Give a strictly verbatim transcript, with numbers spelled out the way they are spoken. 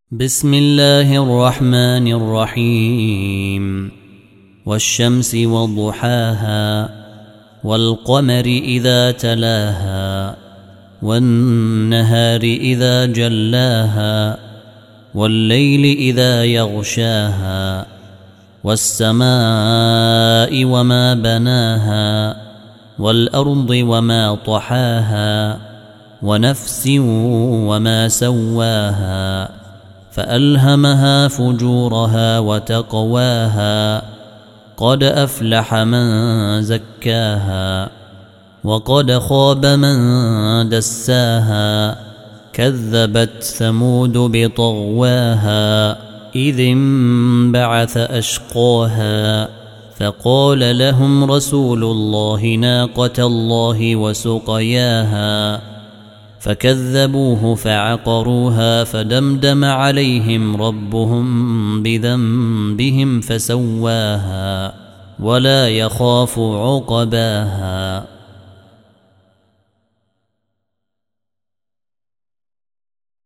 بسم الله الرحمن الرحيم والشمس وضحاها والقمر إذا تلاها والنهار إذا جلاها والليل إذا يغشاها والسماء وما بناها والأرض وما طحاها ونفس وما سواها فألهمها فجورها وتقواها قد أفلح من زكاها وقد خاب من دساها كذبت ثمود بطغواها إذ انبعث أشقاها فقال لهم رسول الله ناقة الله وسقياها فكذبوه فعقروها فدمدم عليهم ربهم بذنبهم فسواها ولا يخاف عقباها.